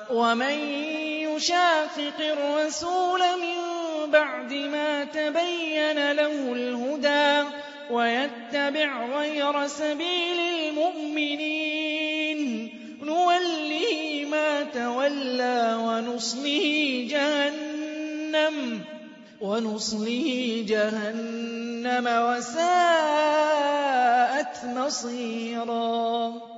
وَمَن يُشَاقِقِ الرَّسُولَ مِن بَعْدِ مَا تَبَيَّنَ لَهُ الْهُدَىٰ وَيَتَّبِعْ غَيْرَ سَبِيلِ الْمُؤْمِنِينَ نُوَلِّهِ مَا تَوَلَّىٰ وَنُصْلِهِ جَهَنَّمَ وَسَاءَتْ مَصِيرًا